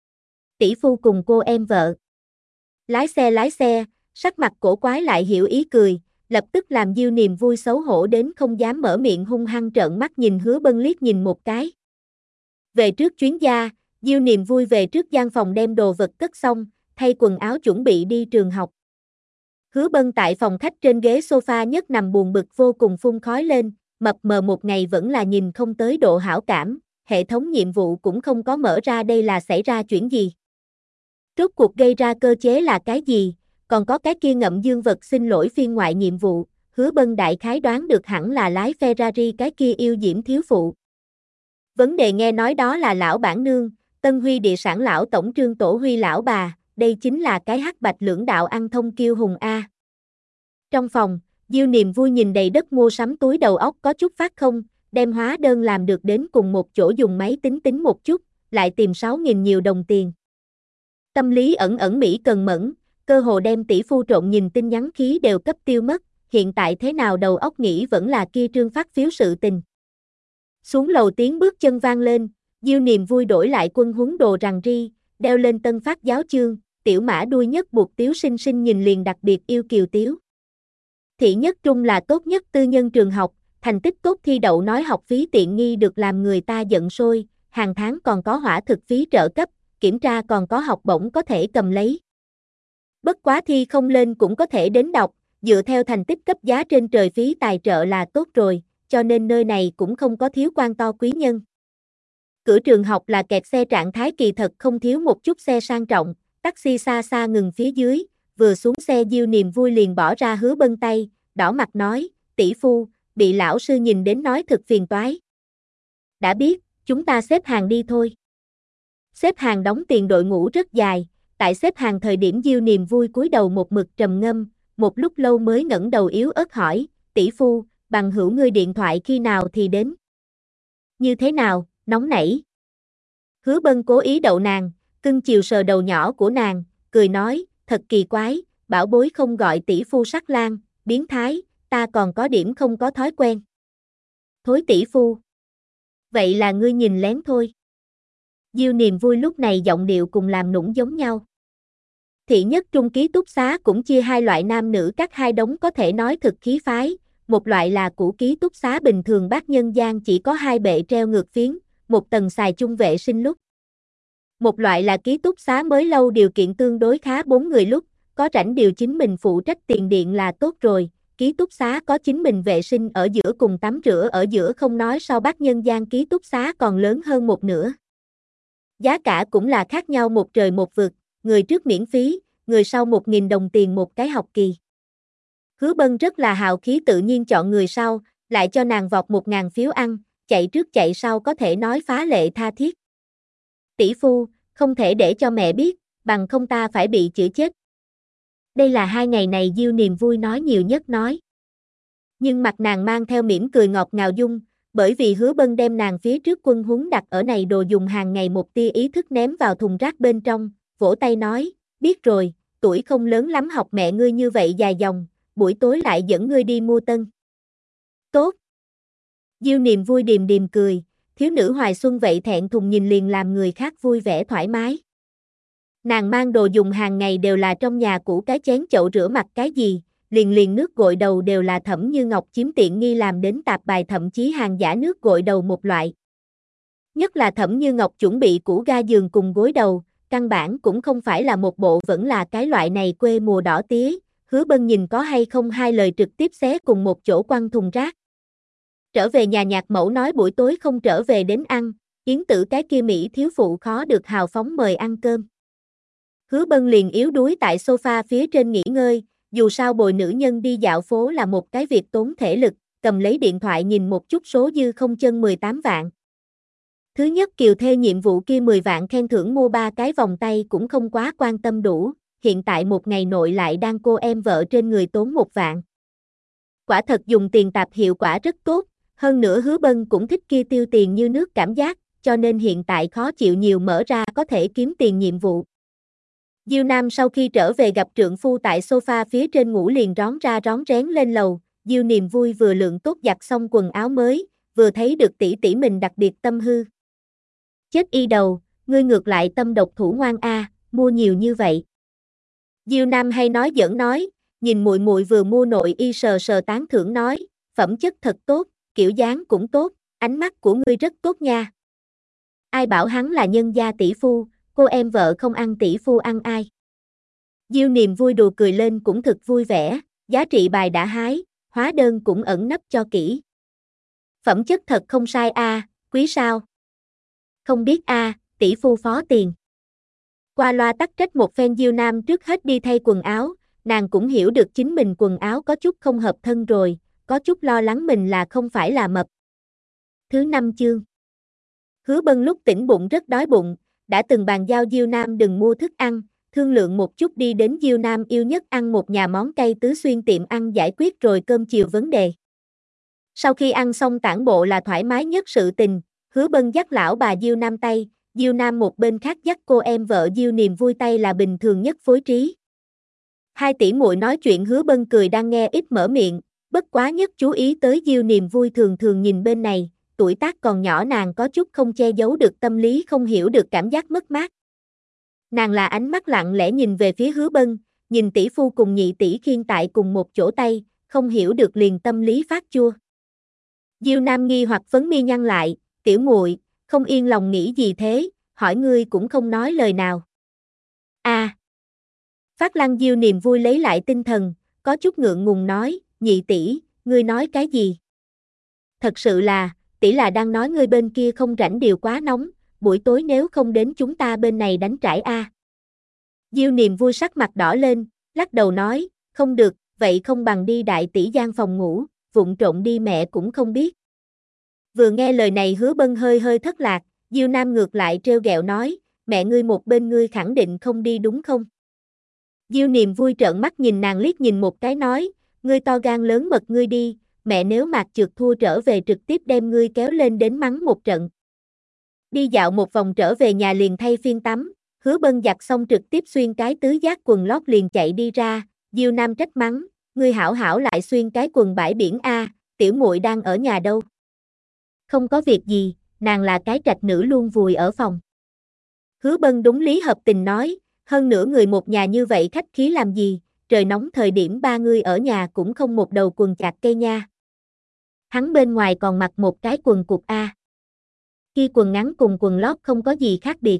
Tỷ phu cùng cô em vợ. Lái xe, sắc mặt cổ quái lại hiểu ý cười, lập tức làm Diêu Niềm vui xấu hổ đến không dám mở miệng, hung hăng trợn mắt nhìn Hứa Bân liếc nhìn một cái. Về trước chuyến gia, Diêu Niềm vui về trước gian phòng đem đồ vật cất xong, thay quần áo chuẩn bị đi trường học. Hứa Bân tại phòng khách trên ghế sofa nhất nằm buồn bực vô cùng, phun khói lên, mập mờ một ngày vẫn là nhìn không tới độ hảo cảm, hệ thống nhiệm vụ cũng không có mở ra, đây là xảy ra chuyện gì? Rốt cuộc gây ra cơ chế là cái gì? Còn có cái kia ngậm dương vật xin lỗi phiên ngoại nhiệm vụ, Hứa Bân đại khái đoán được hẳn là lái Ferrari cái kia yêu diễm thiếu phụ. Vấn đề nghe nói đó là lão bản nương, Tân Huy địa sản lão tổng Trương Tổ Huy lão bà, đây chính là cái hắc bạch lưỡng đạo ăn thông kiêu hùng A. Trong phòng, Diêu Niềm vui nhìn đầy đất mua sắm túi, đầu óc có chút phát không, đem hóa đơn làm được đến cùng một chỗ, dùng máy tính tính một chút, lại tìm 6.000 nhiều đồng tiền. Tâm lý ẩn ẩn mỹ cần mẫn, cơ hồ đem tỷ phu trộn nhìn tin nhắn khí đều cấp tiêu mất, hiện tại thế nào đầu óc nghĩ vẫn là kia trương phát phiếu sự tình. Xuống lầu tiếng bước chân vang lên, Diêu Niềm vui đổi lại quân huấn đồ rằn ri, đeo lên tân phát giáo chương, tiểu mã đuôi nhất buộc Tiếu Sinh Sinh nhìn liền đặc biệt yêu kiều Tiếu. Thị nhất trung là tốt nhất tư nhân trường học, thành tích tốt thi đậu nói học phí tiện nghi được làm người ta giận sôi, hàng tháng còn có hỏa thực phí trợ cấp, kiểm tra còn có học bổng có thể cầm lấy. Bất quá thi không lên cũng có thể đến đọc, dựa theo thành tích cấp giá trên trời phí tài trợ là tốt rồi, cho nên nơi này cũng không có thiếu quan to quý nhân. Cửa trường học là kẹt xe trạng thái, kỳ thật không thiếu một chút xe sang trọng, taxi xa xa ngừng phía dưới, vừa xuống xe Diêu Niềm vui liền bỏ ra Hứa Bân tay, đỏ mặt nói, tỷ phu, bị lão sư nhìn đến nói thực phiền toái. Đã biết, chúng ta xếp hàng đi thôi. Xếp hàng đóng tiền đội ngũ rất dài, tại xếp hàng thời điểm Diêu Niềm vui cúi đầu một mực trầm ngâm, một lúc lâu mới ngẩng đầu yếu ớt hỏi, tỷ phu, bằng hữu ngươi điện thoại khi nào thì đến? Như thế nào, nóng nảy? Hứa Bân cố ý đậu nàng, cưng chiều sờ đầu nhỏ của nàng, cười nói, thật kỳ quái, bảo bối không gọi tỷ phu sắc lang, biến thái, ta còn có điểm không có thói quen. Thối tỷ phu. Vậy là ngươi nhìn lén thôi. Diêu Niềm vui lúc này giọng điệu cùng làm nũng giống nhau. Thị nhất trung ký túc xá cũng chia hai loại nam nữ các hai đống, có thể nói thực khí phái, một loại là cũ ký túc xá bình thường bác nhân gian chỉ có hai bệ treo ngược phiến, một tầng xài chung vệ sinh lúc. Một loại là ký túc xá mới lâu điều kiện tương đối khá, 4 người lúc, có rảnh điều chính mình phụ trách tiền điện là tốt rồi, ký túc xá có chính mình vệ sinh ở giữa cùng tắm rửa ở giữa, không nói so bác nhân gian ký túc xá còn lớn hơn một nửa. Giá cả cũng là khác nhau một trời một vực, người trước miễn phí, người sau 1.000 đồng tiền một cái học kỳ. Hứa Bân rất là hào khí tự nhiên chọn người sau, lại cho nàng vọt 1.000 phiếu ăn, chạy trước chạy sau có thể nói phá lệ tha thiết. Tỷ phu, không thể để cho mẹ biết, bằng không ta phải bị chửi chết. Đây là 2 ngày này Diêu Niềm vui nói nhiều nhất nói. Nhưng mặt nàng mang theo mỉm cười ngọt ngào dung, bởi vì Hứa Bân đem nàng phía trước quân huấn đặt ở này đồ dùng hàng ngày một tia ý thức ném vào thùng rác bên trong, vỗ tay nói, biết rồi, tuổi không lớn lắm, học mẹ ngươi như vậy dài dòng, buổi tối lại dẫn ngươi đi mua tân. Tốt. Diêu Niềm vui điềm điềm cười, thiếu nữ hoài xuân vậy thẹn thùng nhìn liền làm người khác vui vẻ thoải mái. Nàng mang đồ dùng hàng ngày đều là trong nhà cũ, cái chén chậu rửa mặt cái gì, liền nước gội đầu đều là Thẩm Như Ngọc chiếm tiện nghi làm đến tạp bài, thậm chí hàng giả nước gội đầu một loại. Nhất là Thẩm Như Ngọc chuẩn bị củ ga giường cùng gối đầu, căn bản cũng không phải là một bộ, vẫn là cái loại này quê mùa đỏ tía. Hứa Bân nhìn có hay không hai lời trực tiếp xé cùng một chỗ quăng thùng rác. Trở về nhà nhạc mẫu nói buổi tối không trở về đến ăn, Yến Tử cái kia Mỹ thiếu phụ khó được hào phóng mời ăn cơm. Hứa Bân liền yếu đuối tại sofa phía trên nghỉ ngơi, dù sao bồi nữ nhân đi dạo phố là một cái việc tốn thể lực, cầm lấy điện thoại nhìn một chút số dư không chân 18 vạn. Thứ nhất kiều thê nhiệm vụ kia 10 vạn khen thưởng mua 3 cái vòng tay cũng không quá quan tâm đủ, hiện tại một ngày nội lại đang cô em vợ trên người tốn 1 vạn. Quả thật dùng tiền tạp hiệu quả rất tốt, hơn nữa Hứa Bân cũng thích kia tiêu tiền như nước cảm giác, cho nên hiện tại khó chịu nhiều mở ra có thể kiếm tiền nhiệm vụ. Diêu Nam sau khi trở về gặp trượng phu tại sofa phía trên ngủ liền rón ra rón rén lên lầu, Diêu Niềm Vui vừa lượng tốt giặt xong quần áo mới, vừa thấy được tỷ tỷ mình đặc biệt tâm hư. Chết y đầu, ngươi ngược lại tâm độc thủ ngoan a, mua nhiều như vậy. Diêu Nam hay nói giỡn nói, nhìn muội muội vừa mua nội y sờ sờ tán thưởng nói, phẩm chất thật tốt, kiểu dáng cũng tốt, ánh mắt của ngươi rất tốt nha. Ai bảo hắn là nhân gia tỷ phu, cô em vợ không ăn tỷ phu ăn ai. Diêu Niềm Vui đùa cười lên cũng thực vui vẻ, giá trị bài đã hái, hóa đơn cũng ẩn nấp cho kỹ. Phẩm chất thật không sai a, quý sao? Không biết a, tỷ phu phó tiền. Qua loa tắc trách một phen Diêu Nam trước hết đi thay quần áo, nàng cũng hiểu được chính mình quần áo có chút không hợp thân rồi, có chút lo lắng mình là không phải là mập. Thứ 5 chương. Hứa Bân lúc tỉnh bụng rất đói bụng, đã từng bàn giao Diêu Nam đừng mua thức ăn, thương lượng một chút đi đến Diêu Nam yêu nhất ăn một nhà món cay tứ xuyên tiệm ăn giải quyết rồi cơm chiều vấn đề. Sau khi ăn xong tản bộ là thoải mái nhất sự tình, Hứa Bân dắt lão bà Diêu Nam tay, Diêu Nam một bên khác dắt cô em vợ Diêu Niềm Vui tay là bình thường nhất phối trí. Hai tỷ muội nói chuyện Hứa Bân cười đang nghe ít mở miệng, bất quá nhất chú ý tới Diêu Niềm Vui thường thường nhìn bên này, tuổi tác còn nhỏ nàng có chút không che giấu được tâm lý không hiểu được cảm giác mất mát. Nàng là ánh mắt lặng lẽ nhìn về phía Hứa Bân, nhìn tỷ phu cùng nhị tỷ khiêng tại cùng một chỗ tay, không hiểu được liền tâm lý phát chua. Diêu Nam nghi hoặc phấn mi nhăn lại, tiểu muội, không yên lòng nghĩ gì thế, hỏi ngươi cũng không nói lời nào. Phát Lăng Diêu Niềm Vui lấy lại tinh thần, có chút ngượng ngùng nói, nhị tỷ, ngươi nói cái gì? Thật sự là, tỷ là đang nói ngươi bên kia không rảnh điều quá nóng, buổi tối nếu không đến chúng ta bên này đánh trải a. Diêu Niềm Vui sắc mặt đỏ lên, lắc đầu nói, không được, vậy không bằng đi đại tỷ gian phòng ngủ, vụng trộm đi mẹ cũng không biết. Vừa nghe lời này Hứa Bân hơi hơi thất lạc, Diêu Nam ngược lại trêu ghẹo nói, mẹ ngươi một bên ngươi khẳng định không đi đúng không? Diêu Niềm Vui trợn mắt nhìn nàng liếc nhìn một cái nói, ngươi to gan lớn mật ngươi đi, mẹ nếu mạc trượt thua trở về trực tiếp đem ngươi kéo lên đến mắng một trận. Đi dạo một vòng trở về nhà liền thay phiên tắm, Hứa Bân giặt xong trực tiếp xuyên cái tứ giác quần lót liền chạy đi ra, Diêu Nam trách mắng, ngươi hảo hảo lại xuyên cái quần bãi biển a, tiểu muội đang ở nhà đâu? Không có việc gì, nàng là cái trạch nữ luôn vùi ở phòng. Hứa Bân đúng lý hợp tình nói, hơn nữa người một nhà như vậy khách khí làm gì, trời nóng thời điểm ba người ở nhà cũng không một đầu quần chạc cây nha. Hắn bên ngoài còn mặc một cái quần cụt a. Kia quần ngắn cùng quần lót không có gì khác biệt.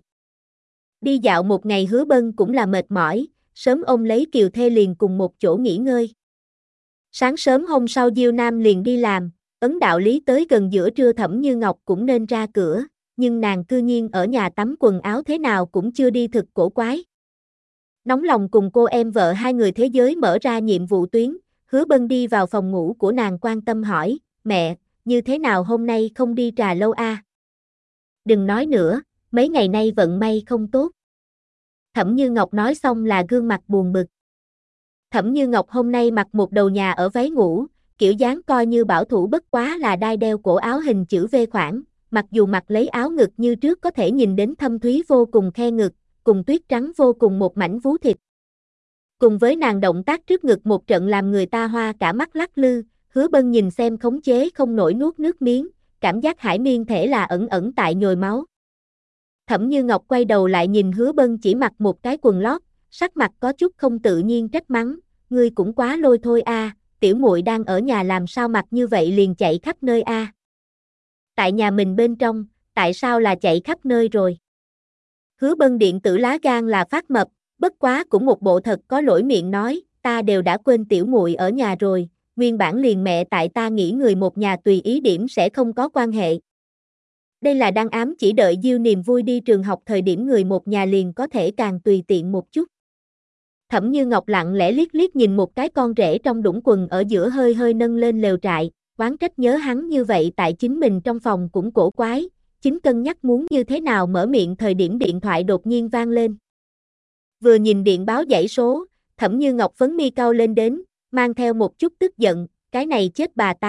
Đi dạo một ngày Hứa Bân cũng là mệt mỏi, sớm ôm lấy Kiều Thê liền cùng một chỗ nghỉ ngơi. Sáng sớm hôm sau Diêu Nam liền đi làm, ấn đạo lý tới gần giữa trưa Thẩm Như Ngọc cũng nên ra cửa, nhưng nàng cư nhiên ở nhà tắm quần áo thế nào cũng chưa đi thực cổ quái. Nóng lòng cùng cô em vợ hai người thế giới mở ra nhiệm vụ tuyến, Hứa Bân đi vào phòng ngủ của nàng quan tâm hỏi, mẹ, như thế nào hôm nay không đi trà lâu a? Đừng nói nữa, mấy ngày nay vận may không tốt. Thẩm Như Ngọc nói xong là gương mặt buồn bực. Thẩm Như Ngọc hôm nay mặc một đầu nhà ở váy ngủ, kiểu dáng coi như bảo thủ bất quá là đai đeo cổ áo hình chữ V khoảng, mặc dù mặc lấy áo ngực như trước có thể nhìn đến thâm thúy vô cùng khe ngực, cùng tuyết trắng vô cùng một mảnh vú thịt. Cùng với nàng động tác trước ngực một trận làm người ta hoa cả mắt lắc lư, Hứa Bân nhìn xem khống chế không nổi nuốt nước miếng, cảm giác hải miên thể là ẩn ẩn tại nhồi máu. Thẩm Như Ngọc quay đầu lại nhìn Hứa Bân chỉ mặc một cái quần lót, sắc mặt có chút không tự nhiên trách mắng, ngươi cũng quá lôi thôi a, tiểu muội đang ở nhà làm sao mặc như vậy liền chạy khắp nơi a. Tại nhà mình bên trong, tại sao là chạy khắp nơi rồi? Hứa Bân điện tử lá gan là phát mập, bất quá cũng một bộ thật có lỗi miệng nói, ta đều đã quên tiểu muội ở nhà rồi, nguyên bản liền mẹ tại ta nghĩ người một nhà tùy ý điểm sẽ không có quan hệ. Đây là đang ám chỉ đợi Diêu Niềm Vui đi trường học thời điểm người một nhà liền có thể càng tùy tiện một chút. Thẩm Như Ngọc lặng lẽ liếc liếc nhìn một cái con rể trong đũng quần ở giữa hơi hơi nâng lên lều trại, oán trách nhớ hắn như vậy tại chính mình trong phòng cũng cổ quái, chính cân nhắc muốn như thế nào mở miệng thời điểm điện thoại đột nhiên vang lên. Vừa nhìn điện báo dãy số, Thẩm Như Ngọc phấn mi cau lên đến, mang theo một chút tức giận, cái này chết bà tám,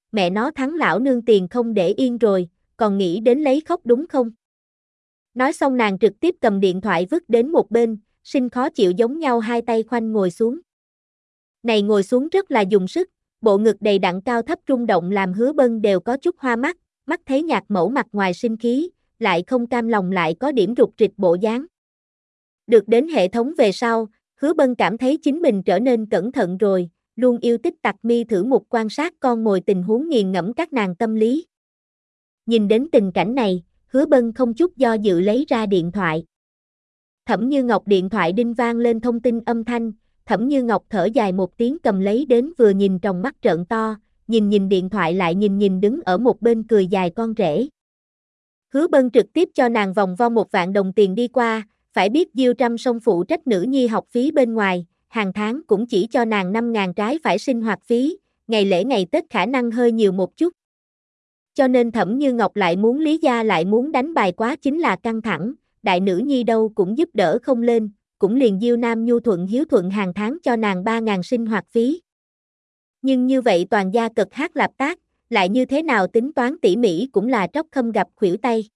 mẹ nó thắng lão nương tiền không để yên rồi, còn nghĩ đến lấy khóc đúng không? Nói xong nàng trực tiếp cầm điện thoại vứt đến một bên, sinh khó chịu giống nhau hai tay khoanh ngồi xuống. Này ngồi xuống rất là dùng sức, bộ ngực đầy đặn cao thấp rung động làm Hứa Bân đều có chút hoa mắt, mắt thấy Nhạc Mẫu mặt ngoài sinh khí, lại không cam lòng lại có điểm rụt rịch bộ dáng. Được đến hệ thống về sau, Hứa Bân cảm thấy chính mình trở nên cẩn thận rồi, luôn yêu tích tặc mi thử mục quan sát con mồi tình huống nghiền ngẫm các nàng tâm lý. Nhìn đến tình cảnh này, Hứa Bân không chút do dự lấy ra điện thoại. Thẩm Như Ngọc điện thoại đinh vang lên thông tin âm thanh, Thẩm Như Ngọc thở dài một tiếng cầm lấy đến vừa nhìn trong mắt trợn to, nhìn điện thoại lại nhìn đứng ở một bên cười dài con rể. Hứa Bân trực tiếp cho nàng vòng vo 1.000.000 đồng tiền đi qua, phải biết Diêu Trâm Song phụ trách nữ nhi học phí bên ngoài, hàng tháng cũng chỉ cho nàng 5.000 trái phải sinh hoạt phí, ngày lễ ngày Tết khả năng hơi nhiều một chút. Cho nên Thẩm Như Ngọc lại muốn Lý gia lại muốn đánh bài quá chính là căng thẳng, đại nữ nhi đâu cũng giúp đỡ không lên, cũng liền Diêu Nam nhu thuận hiếu thuận hàng tháng cho nàng 3.000 sinh hoạt phí. Nhưng như vậy toàn gia cực hát lạp tác, lại như thế nào tính toán tỉ mỉ cũng là tróc khâm gặp khuỷu tay.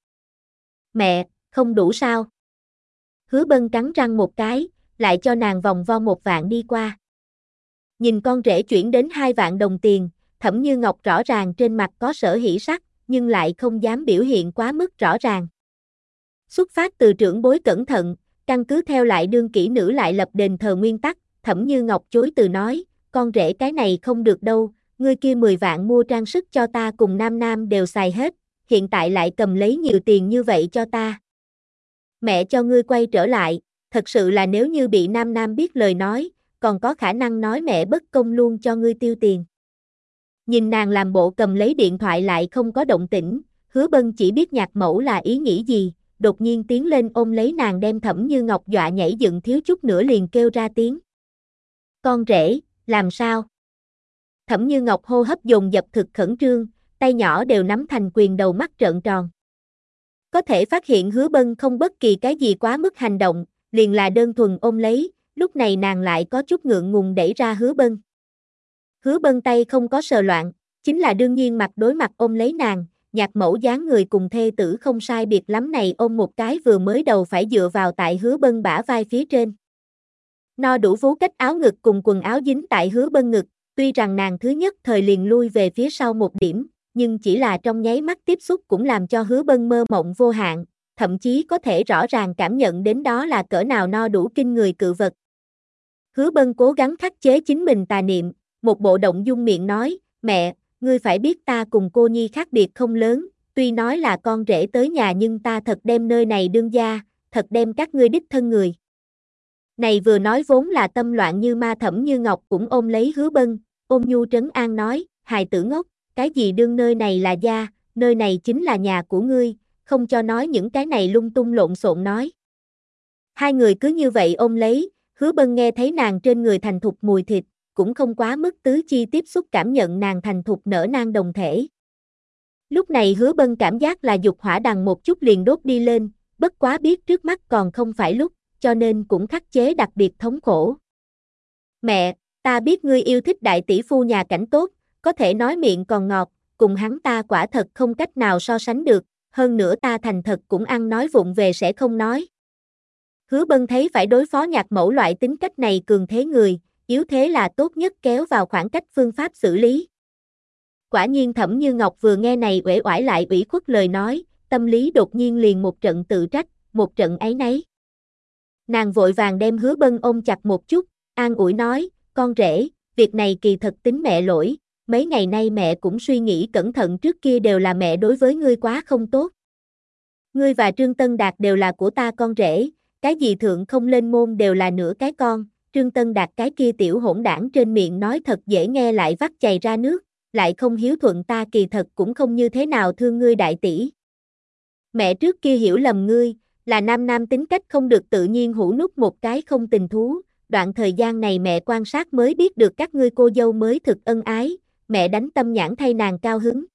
Mẹ, không đủ sao? Hứa Bân cắn răng một cái, lại cho nàng vòng vo 1.000.000 đi qua. Nhìn con rể chuyển đến 2.000.000 đồng tiền, Thẩm Như Ngọc rõ ràng trên mặt có sở hỉ sắc, nhưng lại không dám biểu hiện quá mức rõ ràng. Xuất phát từ trưởng bối cẩn thận, căn cứ theo lại đương kỹ nữ lại lập đền thờ nguyên tắc, Thẩm Như Ngọc chối từ nói, con rể cái này không được đâu, ngươi kia 10.000.000 mua trang sức cho ta cùng Nam đều xài hết, hiện tại lại cầm lấy nhiều tiền như vậy cho ta. Mẹ cho ngươi quay trở lại, thật sự là nếu như bị Nam biết lời nói, còn có khả năng nói mẹ bất công luôn cho ngươi tiêu tiền. Nhìn nàng làm bộ cầm lấy điện thoại lại không có động tĩnh, Hứa Bân chỉ biết Nhạc Mẫu là ý nghĩ gì, đột nhiên tiến lên ôm lấy nàng đem Thẩm Như Ngọc dọa nhảy dựng thiếu chút nữa liền kêu ra tiếng. Con rể, làm sao? Thẩm Như Ngọc hô hấp dồn dập thực khẩn trương, tay nhỏ đều nắm thành quyền đầu mắt trợn tròn. Có thể phát hiện Hứa Bân không bất kỳ cái gì quá mức hành động, liền là đơn thuần ôm lấy, lúc này nàng lại có chút ngượng ngùng đẩy ra Hứa Bân. Hứa Bân tay không có sờ loạn, chính là đương nhiên mặt đối mặt ôm lấy nàng, Nhạc Mẫu dáng người cùng thê tử không sai biệt lắm này ôm một cái vừa mới đầu phải dựa vào tại Hứa Bân bả vai phía trên. No đủ vú cách áo ngực cùng quần áo dính tại Hứa Bân ngực, tuy rằng nàng thứ nhất thời liền lui về phía sau một điểm, nhưng chỉ là trong nháy mắt tiếp xúc cũng làm cho Hứa Bân mơ mộng vô hạn, thậm chí có thể rõ ràng cảm nhận đến đó là cỡ nào no đủ kinh người cự vật. Hứa Bân cố gắng khắc chế chính mình tà niệm, một bộ động dung miệng nói, mẹ, ngươi phải biết ta cùng cô nhi khác biệt không lớn, tuy nói là con rể tới nhà nhưng ta thật đem nơi này đương gia, thật đem các ngươi đích thân người. Này vừa nói vốn là tâm loạn như ma Thẩm Như Ngọc cũng ôm lấy Hứa Bân, ôm nhu trấn an nói, hài tử ngốc, cái gì đương nơi này là gia, nơi này chính là nhà của ngươi, không cho nói những cái này lung tung lộn xộn nói. Hai người cứ như vậy ôm lấy, Hứa Bân nghe thấy nàng trên người thành thục mùi thịt, cũng không quá mức tứ chi tiếp xúc cảm nhận nàng thành thục nở nang đồng thể. Lúc này Hứa Bân cảm giác là dục hỏa đằng một chút liền đốt đi lên, bất quá biết trước mắt còn không phải lúc, cho nên cũng khắc chế đặc biệt thống khổ. Mẹ, ta biết ngươi yêu thích đại tỷ phu nhà cảnh tốt, có thể nói miệng còn ngọt, cùng hắn ta quả thật không cách nào so sánh được, hơn nữa ta thành thật cũng ăn nói vụng về sẽ không nói. Hứa Bân thấy phải đối phó Nhạc Mẫu loại tính cách này cường thế người, yếu thế là tốt nhất kéo vào khoảng cách phương pháp xử lý. Quả nhiên Thẩm Như Ngọc vừa nghe này uể oải lại ủy khuất lời nói, tâm lý đột nhiên liền một trận tự trách, một trận áy náy. Nàng vội vàng đem Hứa Bân ôm chặt một chút, an ủi nói, con rể, việc này kỳ thật tính mẹ lỗi, mấy ngày nay mẹ cũng suy nghĩ cẩn thận trước kia đều là mẹ đối với ngươi quá không tốt. Ngươi và Trương Tân Đạt đều là của ta con rể, cái gì thượng không lên môn đều là nửa cái con, Trương Tân Đạt cái kia tiểu hỗn đảng trên miệng nói thật dễ nghe lại vắt chày ra nước, lại không hiếu thuận ta kỳ thật cũng không như thế nào thương ngươi đại tỷ. Mẹ trước kia hiểu lầm ngươi, là nam tính cách không được tự nhiên hũ nút một cái không tình thú, đoạn thời gian này mẹ quan sát mới biết được các ngươi cô dâu mới thực ân ái, mẹ đánh tâm nhãn thay nàng cao hứng.